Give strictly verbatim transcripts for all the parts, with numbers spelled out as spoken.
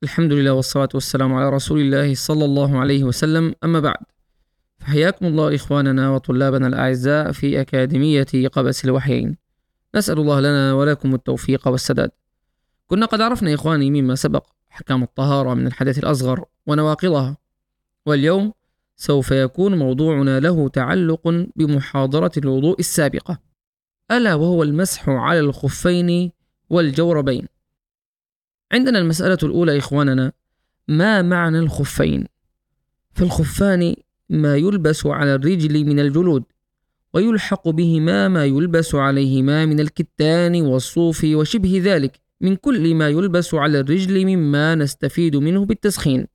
الحمد لله والصلاة والسلام على رسول الله صلى الله عليه وسلم، أما بعد. فحياكم الله إخواننا وطلابنا الأعزاء في أكاديمية قبس الوحيين. نسأل الله لنا ولكم التوفيق والسداد. كنا قد عرفنا إخواني مما سبق أحكام الطهارة من الحدث الأصغر ونواقضها، واليوم سوف يكون موضوعنا له تعلق بمحاضرة الوضوء السابقة، ألا وهو المسح على الخفين والجوربين. عندنا المسألة الأولى إخواننا، ما معنى الخفين؟ فالخفان ما يلبس على الرجل من الجلود، ويلحق بهما ما يلبس عليهما من الكتان والصوف وشبه ذلك من كل ما يلبس على الرجل مما نستفيد منه بالتسخين.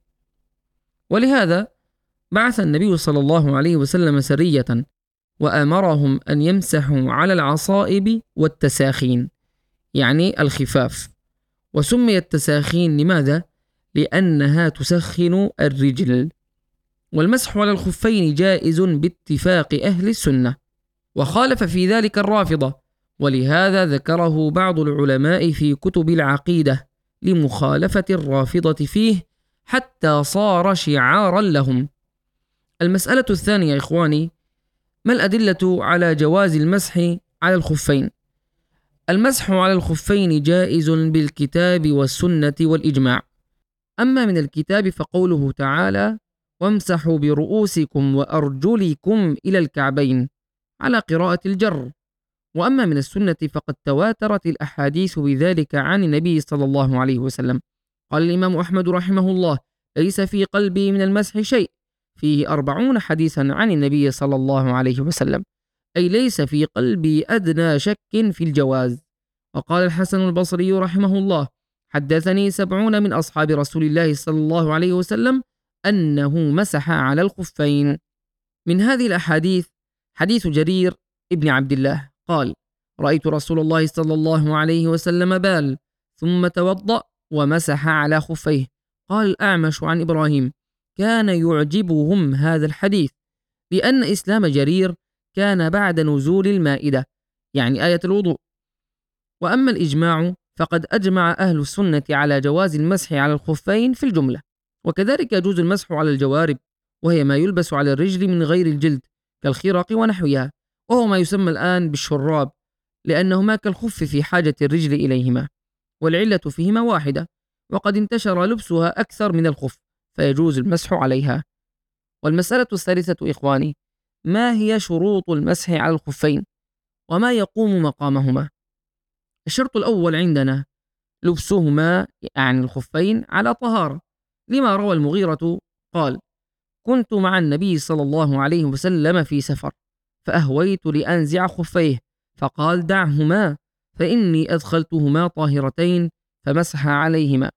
ولهذا بعث النبي صلى الله عليه وسلم سرية وأمرهم أن يمسحوا على العصائب والتساخين، يعني الخفاف. وسمي التساخين لماذا؟ لأنها تسخن الرجل. والمسح على الخفين جائز باتفاق أهل السنة، وخالف في ذلك الرافضة، ولهذا ذكره بعض العلماء في كتب العقيدة لمخالفة الرافضة فيه حتى صار شعارا لهم. المسألة الثانية إخواني، ما الأدلة على جواز المسح على الخفين؟ المسح على الخفين جائز بالكتاب والسنة والإجماع. أما من الكتاب فقوله تعالى: وامسحوا برؤوسكم وأرجلكم إلى الكعبين، على قراءة الجر. وأما من السنة فقد تواترت الأحاديث بذلك عن النبي صلى الله عليه وسلم. قال الإمام أحمد رحمه الله: ليس في قلبي من المسح شيء، فيه أربعون حديثا عن النبي صلى الله عليه وسلم، أي ليس في قلبي أدنى شك في الجواز. وقال الحسن البصري رحمه الله: حدثني سبعون من أصحاب رسول الله صلى الله عليه وسلم أنه مسح على الخفين. من هذه الأحاديث حديث جرير ابن عبد الله قال: رأيت رسول الله صلى الله عليه وسلم بال ثم توضأ ومسح على خفيه. قال الأعمش عن إبراهيم: كان يعجبهم هذا الحديث، لأن إسلام جرير كان بعد نزول المائدة، يعني آية الوضوء. وأما الإجماع فقد أجمع أهل السنة على جواز المسح على الخفين في الجملة. وكذلك يجوز المسح على الجوارب، وهي ما يلبس على الرجل من غير الجلد كالخرق ونحوها، وهو ما يسمى الآن بالشراب، لأنهما كالخف في حاجة الرجل إليهما، والعلة فيهما واحدة، وقد انتشر لبسها أكثر من الخف فيجوز المسح عليها. والمسألة الثالثة إخواني، ما هي شروط المسح على الخفين وما يقوم مقامهما؟ الشرط الأول عندنا لبسهما، يعني الخفين، على طهارة، لما روى المغيرة قال: كنت مع النبي صلى الله عليه وسلم في سفر، فأهويت لأنزع خفيه، فقال: دعهما فإني أدخلتهما طاهرتين، فمسح عليهما.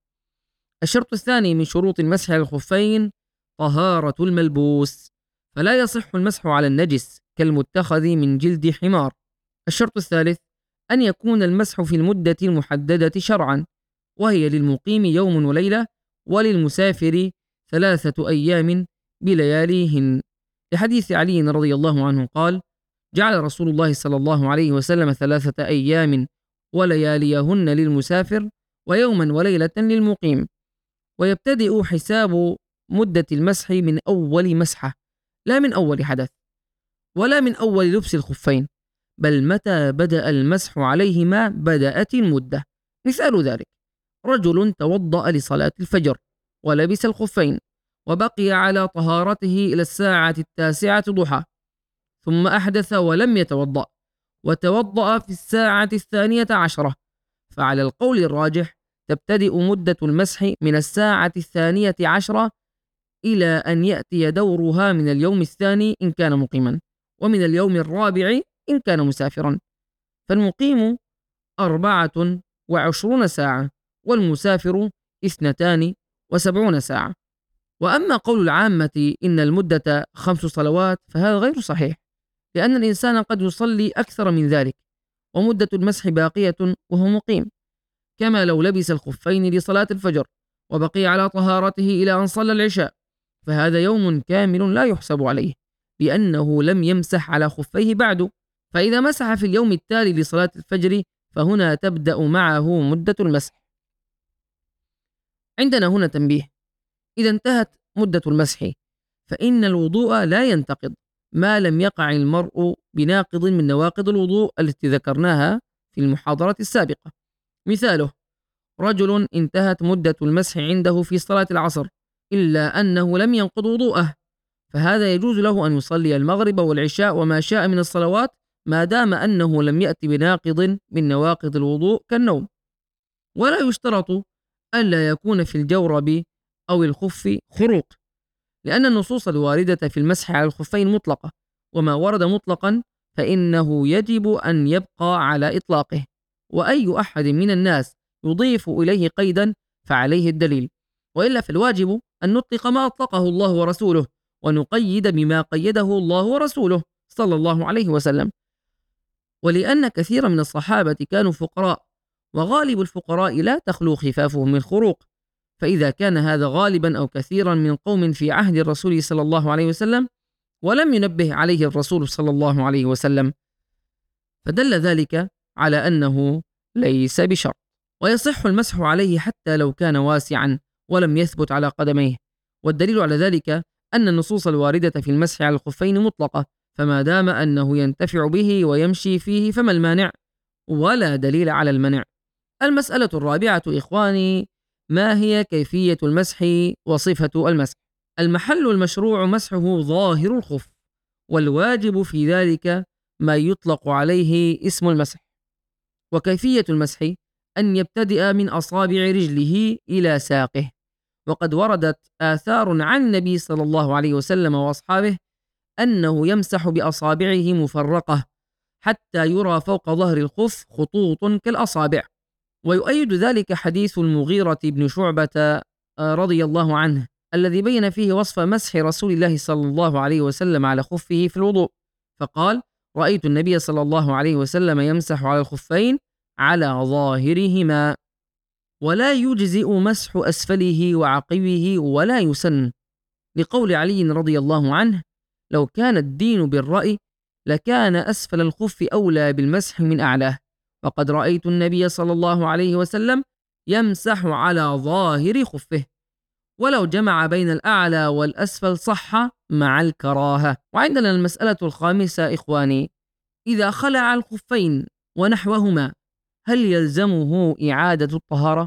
الشرط الثاني من شروط المسح على الخفين طهارة الملبوس، فلا يصح المسح على النجس كالمتخذ من جلد حمار. الشرط الثالث أن يكون المسح في المدة المحددة شرعا، وهي للمقيم يوم وليلة، وللمسافر ثلاثة أيام بلياليهن، لحديث علي رضي الله عنه قال: جعل رسول الله صلى الله عليه وسلم ثلاثة أيام ولياليهن للمسافر، ويوما وليلة للمقيم. ويبتدئ حساب مدة المسح من أول مسحة، لا من أول حدث، ولا من أول لبس الخفين، بل متى بدأ المسح عليهما بدأت المدة. مثال ذلك: رجل توضأ لصلاة الفجر ولبس الخفين، وبقي على طهارته إلى الساعة التاسعة ضحى، ثم أحدث ولم يتوضأ، وتوضأ في الساعة الثانية عشرة، فعلى القول الراجح تبتدئ مدة المسح من الساعة الثانية عشرة إلى أن يأتي دورها من اليوم الثاني إن كان مقيما، ومن اليوم الرابع إن كان مسافرا. فالمقيم أربعة وعشرون ساعة، والمسافر اثنتان وسبعون ساعة. وأما قول العامة إن المدة خمس صلوات فهذا غير صحيح، لأن الإنسان قد يصلي أكثر من ذلك، ومدة المسح باقية وهو مقيم، كما لو لبس الخفين لصلاة الفجر وبقي على طهارته إلى أن صلى العشاء، فهذا يوم كامل لا يحسب عليه، لأنه لم يمسح على خفيه بعد. فإذا مسح في اليوم التالي لصلاة الفجر فهنا تبدأ معه مدة المسح. عندنا هنا تنبيه: إذا انتهت مدة المسح فإن الوضوء لا ينتقض ما لم يقع المرء بناقض من نواقض الوضوء التي ذكرناها في المحاضرة السابقة. مثاله: رجل انتهت مدة المسح عنده في صلاة العصر إلا أنه لم ينقض وضوءه، فهذا يجوز له أن يصلي المغرب والعشاء وما شاء من الصلوات ما دام أنه لم يأتي بناقض من نواقض الوضوء كالنوم. ولا يشترط ألا يكون في الجورب أو الخف خروق، لأن النصوص الواردة في المسح على الخفين مطلقة، وما ورد مطلقا فإنه يجب أن يبقى على إطلاقه، وأي أحد من الناس يضيف إليه قيدا فعليه الدليل، وإلا فالواجب أن نطلق ما أطلقه الله ورسوله ونقيد بما قيده الله ورسوله صلى الله عليه وسلم. ولأن كثيرا من الصحابة كانوا فقراء، وغالب الفقراء لا تخلو خفافهم من خروق، فإذا كان هذا غالبا أو كثيرا من قوم في عهد الرسول صلى الله عليه وسلم ولم ينبه عليه الرسول صلى الله عليه وسلم، فدل ذلك على أنه ليس بشرط. ويصح المسح عليه حتى لو كان واسعا ولم يثبت على قدميه، والدليل على ذلك أن النصوص الواردة في المسح على الخفين مطلقة، فما دام أنه ينتفع به ويمشي فيه فما المانع؟ ولا دليل على المنع. المسألة الرابعة إخواني: ما هي كيفية المسح وصفة المسح؟ المحل المشروع مسحه ظاهر الخف، والواجب في ذلك ما يطلق عليه اسم المسح. وكيفية المسح أن يبتدئ من أصابع رجله إلى ساقه، وقد وردت آثار عن النبي صلى الله عليه وسلم وأصحابه أنه يمسح بأصابعه مفرقة حتى يرى فوق ظهر الخف خطوط كالأصابع. ويؤيد ذلك حديث المغيرة بن شعبة رضي الله عنه الذي بين فيه وصف مسح رسول الله صلى الله عليه وسلم على خفه في الوضوء، فقال: رأيت النبي صلى الله عليه وسلم يمسح على الخفين على ظاهرهما، ولا يجزئ مسح أسفله وعقبه ولا يسن، لقول علي رضي الله عنه: لو كان الدين بالرأي لكان أسفل الخف أولى بالمسح من أعلاه، وقد رأيت النبي صلى الله عليه وسلم يمسح على ظاهر خفه، ولو جمع بين الأعلى والأسفل صح مع الكراهة. وعندنا المسألة الخامسة إخواني: إذا خلع الخفين ونحوهما هل يلزمه إعادة الطهارة؟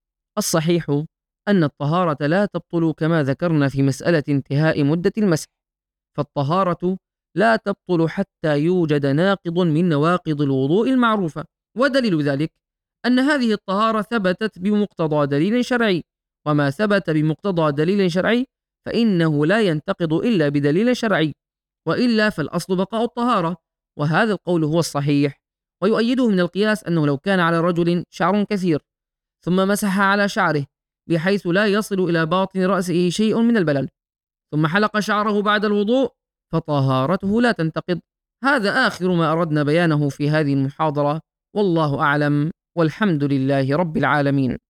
الصحيح أن الطهارة لا تبطل كما ذكرنا في مسألة انتهاء مدة المسح، فالطهارة لا تبطل حتى يوجد ناقض من نواقض الوضوء المعروفة، ودليل ذلك أن هذه الطهارة ثبتت بمقتضى دليل شرعي، وما ثبت بمقتضى دليل شرعي فإنه لا ينتقض إلا بدليل شرعي، وإلا فالأصل بقاء الطهارة، وهذا القول هو الصحيح. ويؤيده من القياس أنه لو كان على رجل شعر كثير ثم مسح على شعره بحيث لا يصل إلى باطن رأسه شيء من البلل، ثم حلق شعره بعد الوضوء، فطهارته لا تنتقض. هذا آخر ما أردنا بيانه في هذه المحاضرة، والله أعلم، والحمد لله رب العالمين.